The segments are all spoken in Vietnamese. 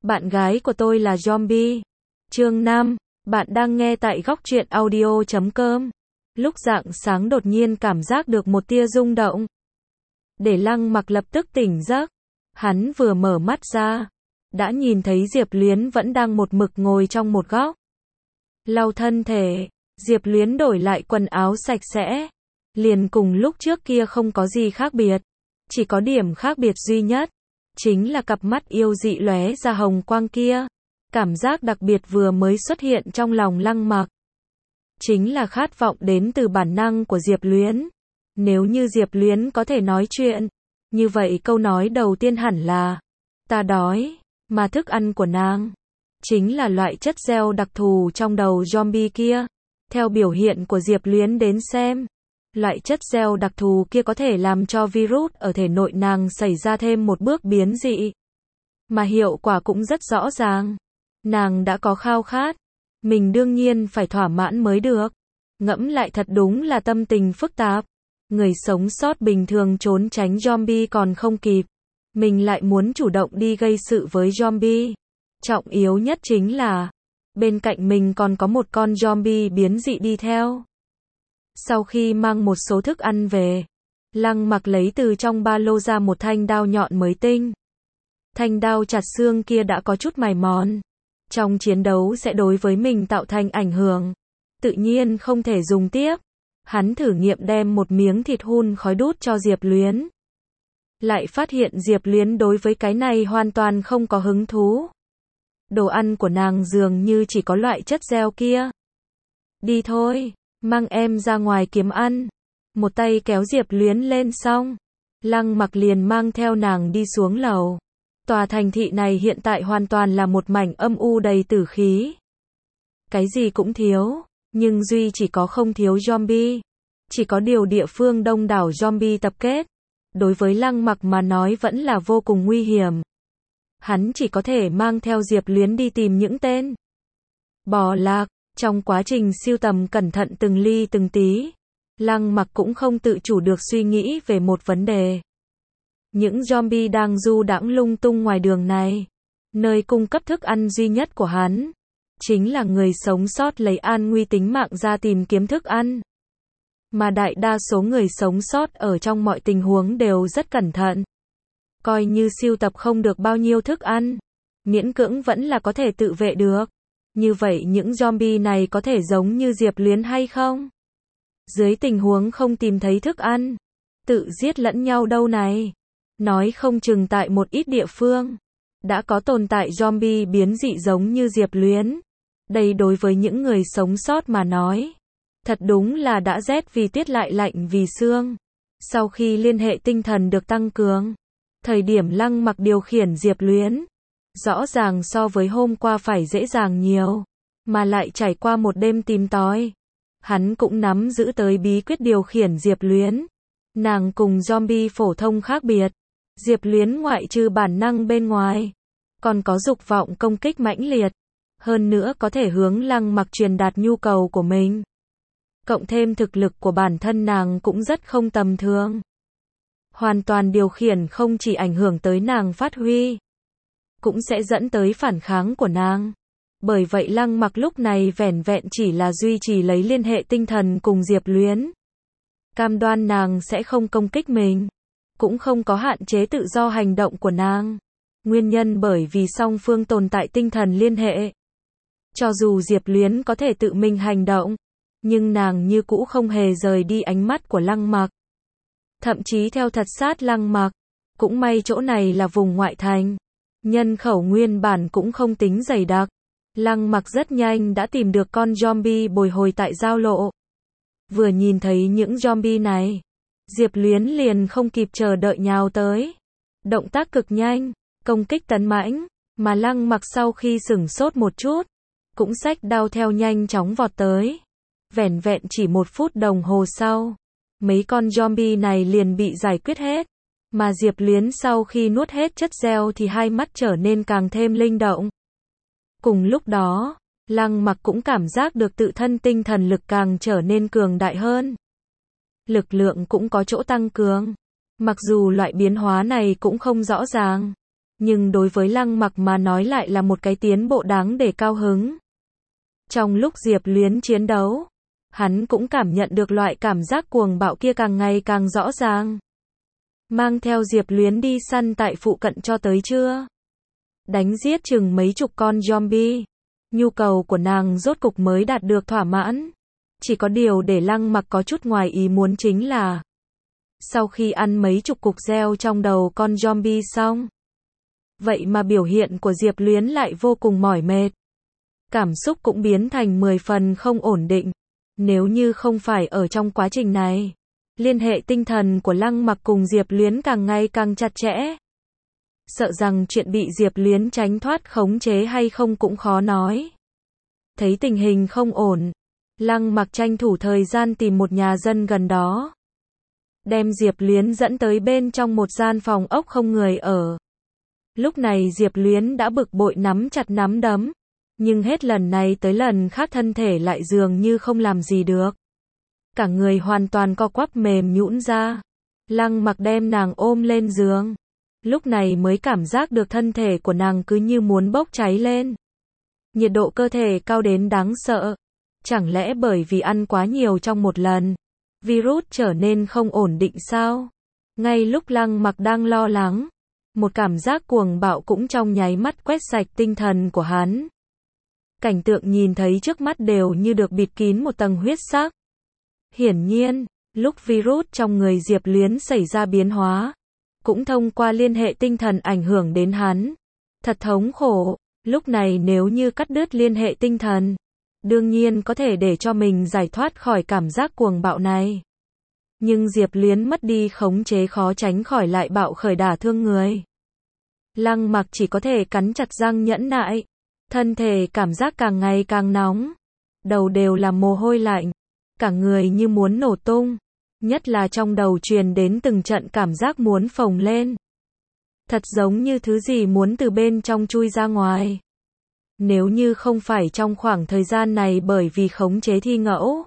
Bạn gái của tôi là zombie. Chương 5. Bạn đang nghe tại góc truyện audio.com. Lúc rạng sáng đột nhiên cảm giác được một tia rung động. Để Lăng Mặc lập tức tỉnh giấc. Hắn vừa mở mắt ra, đã nhìn thấy Diệp Luyến vẫn đang một mực ngồi trong một góc. Lau thân thể, Diệp Luyến đổi lại quần áo sạch sẽ. Liền cùng lúc trước kia không có gì khác biệt. Chỉ có điểm khác biệt duy nhất, chính là cặp mắt yêu dị lóe ra hồng quang kia. Cảm giác đặc biệt vừa mới xuất hiện trong lòng Lăng Mặc. Chính là khát vọng đến từ bản năng của Diệp Luyến. Nếu như Diệp Luyến có thể nói chuyện, như vậy câu nói đầu tiên hẳn là ta đói, mà thức ăn của nàng chính là loại chất gel đặc thù trong đầu zombie kia. Theo biểu hiện của Diệp Luyến đến xem, loại chất gel đặc thù kia có thể làm cho virus ở thể nội nàng xảy ra thêm một bước biến dị. Mà hiệu quả cũng rất rõ ràng. Nàng đã có khao khát, mình đương nhiên phải thỏa mãn mới được. Ngẫm lại thật đúng là tâm tình phức tạp. Người sống sót bình thường trốn tránh zombie còn không kịp, mình lại muốn chủ động đi gây sự với zombie. Trọng yếu nhất chính là, bên cạnh mình còn có một con zombie biến dị đi theo. Sau khi mang một số thức ăn về, Lăng Mặc lấy từ trong ba lô ra một thanh đao nhọn mới tinh. Thanh đao chặt xương kia đã có chút mài mòn. Trong chiến đấu sẽ đối với mình tạo thành ảnh hưởng. Tự nhiên không thể dùng tiếp. Hắn thử nghiệm đem một miếng thịt hun khói đút cho Diệp Luyến. Lại phát hiện Diệp Luyến đối với cái này hoàn toàn không có hứng thú. Đồ ăn của nàng dường như chỉ có loại chất gel kia. Đi thôi, mang em ra ngoài kiếm ăn. Một tay kéo Diệp Luyến lên xong, Lăng Mặc liền mang theo nàng đi xuống lầu. Tòa thành thị này hiện tại hoàn toàn là một mảnh âm u đầy tử khí. Cái gì cũng thiếu, nhưng duy chỉ có không thiếu zombie. Chỉ có điều địa phương đông đảo zombie tập kết. Đối với Lăng Mặc mà nói vẫn là vô cùng nguy hiểm. Hắn chỉ có thể mang theo Diệp Luyến đi tìm những tên bò lạc. Trong quá trình siêu tầm cẩn thận từng ly từng tí, Lăng Mặc cũng không tự chủ được suy nghĩ về một vấn đề. Những zombie đang du đãng lung tung ngoài đường này, nơi cung cấp thức ăn duy nhất của hắn, chính là người sống sót lấy an nguy tính mạng ra tìm kiếm thức ăn. Mà đại đa số người sống sót ở trong mọi tình huống đều rất cẩn thận. Coi như sưu tập không được bao nhiêu thức ăn, miễn cưỡng vẫn là có thể tự vệ được. Như vậy những zombie này có thể giống như Diệp Luyến hay không? Dưới tình huống không tìm thấy thức ăn, tự giết lẫn nhau đâu này. Nói không chừng tại một ít địa phương, đã có tồn tại zombie biến dị giống như Diệp Luyến. Đây đối với những người sống sót mà nói, thật đúng là đã rét vì tiết lại lạnh vì xương. Sau khi liên hệ tinh thần được tăng cường, thời điểm Lăng Mặc điều khiển Diệp Luyến, rõ ràng so với hôm qua phải dễ dàng nhiều, mà lại trải qua một đêm tìm tòi. Hắn cũng nắm giữ tới bí quyết điều khiển Diệp Luyến. Nàng cùng zombie phổ thông khác biệt. Diệp Luyến ngoại trừ bản năng bên ngoài, còn có dục vọng công kích mãnh liệt. Hơn nữa có thể hướng Lăng Mặc truyền đạt nhu cầu của mình. Cộng thêm thực lực của bản thân nàng cũng rất không tầm thường. Hoàn toàn điều khiển không chỉ ảnh hưởng tới nàng phát huy, cũng sẽ dẫn tới phản kháng của nàng. Bởi vậy Lăng Mặc lúc này vẻn vẹn chỉ là duy trì lấy liên hệ tinh thần cùng Diệp Luyến. Cam đoan nàng sẽ không công kích mình, cũng không có hạn chế tự do hành động của nàng. Nguyên nhân bởi vì song phương tồn tại tinh thần liên hệ. Cho dù Diệp Luyến có thể tự mình hành động, nhưng nàng như cũ không hề rời đi ánh mắt của Lăng Mặc. Thậm chí theo thật sát Lăng Mặc. Cũng may chỗ này là vùng ngoại thành, nhân khẩu nguyên bản cũng không tính dày đặc. Lăng Mặc rất nhanh đã tìm được con zombie bồi hồi tại giao lộ. Vừa nhìn thấy những zombie này, Diệp Luyến liền không kịp chờ đợi nhào tới. Động tác cực nhanh, công kích tấn mãnh, mà Lăng Mặc sau khi sửng sốt một chút, cũng xách đao theo nhanh chóng vọt tới. Vẻn vẹn chỉ 1 phút đồng hồ sau, mấy con zombie này liền bị giải quyết hết. Mà Diệp Luyến sau khi nuốt hết chất gel thì hai mắt trở nên càng thêm linh động. Cùng lúc đó, Lăng Mặc cũng cảm giác được tự thân tinh thần lực càng trở nên cường đại hơn. Lực lượng cũng có chỗ tăng cường. Mặc dù loại biến hóa này cũng không rõ ràng, Nhưng đối với Lăng Mặc mà nói lại là một cái tiến bộ đáng để cao hứng. Trong lúc Diệp Luyến chiến đấu, hắn cũng cảm nhận được loại cảm giác cuồng bạo kia càng ngày càng rõ ràng. Mang theo Diệp Luyến đi săn tại phụ cận cho tới trưa. Đánh giết chừng mấy chục con zombie. Nhu cầu của nàng rốt cục mới đạt được thỏa mãn. Chỉ có điều để Lăng Mặc có chút ngoài ý muốn chính là sau khi ăn mấy chục cục gieo trong đầu con zombie xong, vậy mà biểu hiện của Diệp Luyến lại vô cùng mỏi mệt. Cảm xúc cũng biến thành 10 phần không ổn định. Nếu như không phải ở trong quá trình này, liên hệ tinh thần của Lăng Mặc cùng Diệp Luyến càng ngày càng chặt chẽ. Sợ rằng chuyện bị Diệp Luyến tránh thoát khống chế hay không cũng khó nói. Thấy tình hình không ổn, Lăng Mặc tranh thủ thời gian tìm một nhà dân gần đó. Đem Diệp Luyến dẫn tới bên trong một gian phòng ốc không người ở. Lúc này Diệp Luyến đã bực bội nắm chặt nắm đấm. Nhưng hết lần này tới lần khác thân thể lại dường như không làm gì được. Cả người hoàn toàn co quắp mềm nhũn ra. Lăng Mặc đem nàng ôm lên giường. Lúc này mới cảm giác được thân thể của nàng cứ như muốn bốc cháy lên. Nhiệt độ cơ thể cao đến đáng sợ. Chẳng lẽ bởi vì ăn quá nhiều trong một lần, virus trở nên không ổn định sao? Ngay lúc Lăng Mặc đang lo lắng, một cảm giác cuồng bạo cũng trong nháy mắt quét sạch tinh thần của hắn. Cảnh tượng nhìn thấy trước mắt đều như được bịt kín một tầng huyết sắc. Hiển nhiên, lúc virus trong người Diệp Luyến xảy ra biến hóa, cũng thông qua liên hệ tinh thần ảnh hưởng đến hắn. Thật thống khổ, lúc này nếu như cắt đứt liên hệ tinh thần, đương nhiên có thể để cho mình giải thoát khỏi cảm giác cuồng bạo này. Nhưng Diệp Luyến mất đi khống chế khó tránh khỏi lại bạo khởi đả thương người. Lăng Mặc chỉ có thể cắn chặt răng nhẫn nại. Thân thể cảm giác càng ngày càng nóng. Đầu đều là mồ hôi lạnh. Cả người như muốn nổ tung. Nhất là trong đầu truyền đến từng trận cảm giác muốn phồng lên. Thật giống như thứ gì muốn từ bên trong chui ra ngoài. Nếu như không phải trong khoảng thời gian này bởi vì khống chế thi ngẫu,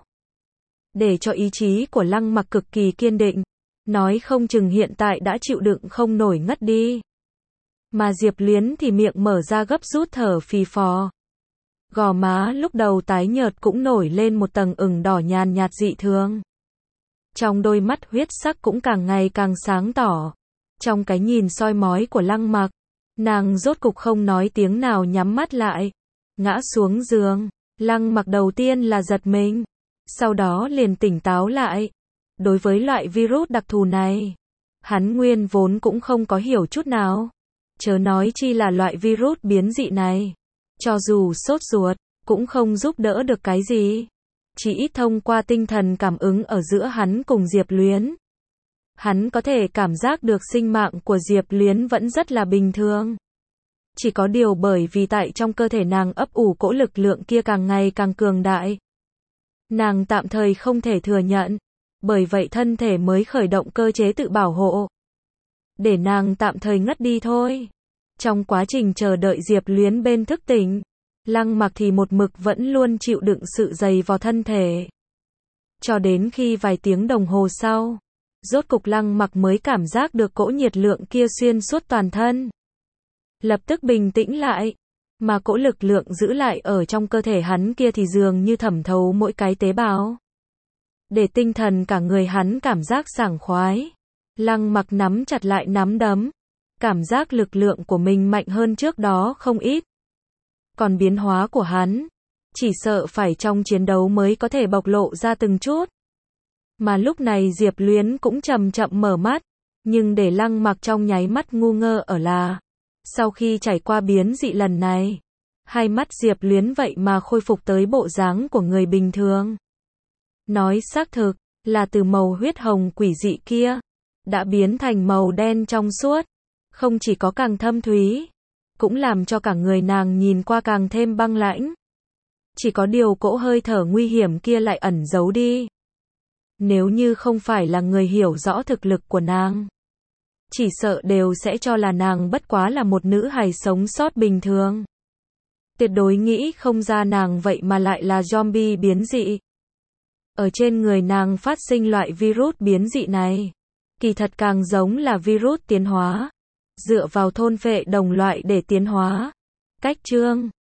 để cho ý chí của Lăng Mặc cực kỳ kiên định, nói không chừng hiện tại đã chịu đựng không nổi ngất đi. Mà Diệp Luyến thì miệng mở ra gấp rút thở phì phò. Gò má lúc đầu tái nhợt cũng nổi lên một tầng ửng đỏ nhàn nhạt dị thường. Trong đôi mắt huyết sắc cũng càng ngày càng sáng tỏ. Trong cái nhìn soi mói của Lăng Mặc, nàng rốt cục không nói tiếng nào nhắm mắt lại, ngã xuống giường. Lăng Mặc đầu tiên là giật mình, sau đó liền tỉnh táo lại. Đối với loại virus đặc thù này, hắn nguyên vốn cũng không có hiểu chút nào. Chớ nói chi là loại virus biến dị này. Cho dù sốt ruột, cũng không giúp đỡ được cái gì. Chỉ ít thông qua tinh thần cảm ứng ở giữa hắn cùng Diệp Luyến, hắn có thể cảm giác được sinh mạng của Diệp Luyến vẫn rất là bình thường. Chỉ có điều bởi vì tại trong cơ thể nàng ấp ủ cỗ lực lượng kia càng ngày càng cường đại. Nàng tạm thời không thể thừa nhận. Bởi vậy thân thể mới khởi động cơ chế tự bảo hộ. Để nàng tạm thời ngất đi thôi. Trong quá trình chờ đợi Diệp Luyến bên thức tỉnh, Lăng Mặc thì một mực vẫn luôn chịu đựng sự dày vò thân thể. Cho đến khi vài tiếng đồng hồ sau, rốt cục Lăng Mặc mới cảm giác được cỗ nhiệt lượng kia xuyên suốt toàn thân. Lập tức bình tĩnh lại, mà cỗ lực lượng giữ lại ở trong cơ thể hắn kia thì dường như thẩm thấu mỗi cái tế bào. Để tinh thần cả người hắn cảm giác sảng khoái. Lăng Mặc nắm chặt lại nắm đấm. Cảm giác lực lượng của mình mạnh hơn trước đó không ít. Còn biến hóa của hắn, chỉ sợ phải trong chiến đấu mới có thể bộc lộ ra từng chút. Mà lúc này Diệp Luyến cũng chậm chậm mở mắt. Nhưng để Lăng Mặc trong nháy mắt ngu ngơ ở là, sau khi trải qua biến dị lần này, hai mắt Diệp Luyến vậy mà khôi phục tới bộ dáng của người bình thường. Nói xác thực, là từ màu huyết hồng quỷ dị kia, đã biến thành màu đen trong suốt. Không chỉ có càng thâm thúy, cũng làm cho cả người nàng nhìn qua càng thêm băng lãnh. Chỉ có điều cỗ hơi thở nguy hiểm kia lại ẩn giấu đi. Nếu như không phải là người hiểu rõ thực lực của nàng, chỉ sợ đều sẽ cho là nàng bất quá là một nữ hài sống sót bình thường. Tuyệt đối nghĩ không ra nàng vậy mà lại là zombie biến dị. Ở trên người nàng phát sinh loại virus biến dị này, kỳ thật càng giống là virus tiến hóa. dựa vào thôn phệ đồng loại để tiến hóa. Cách chương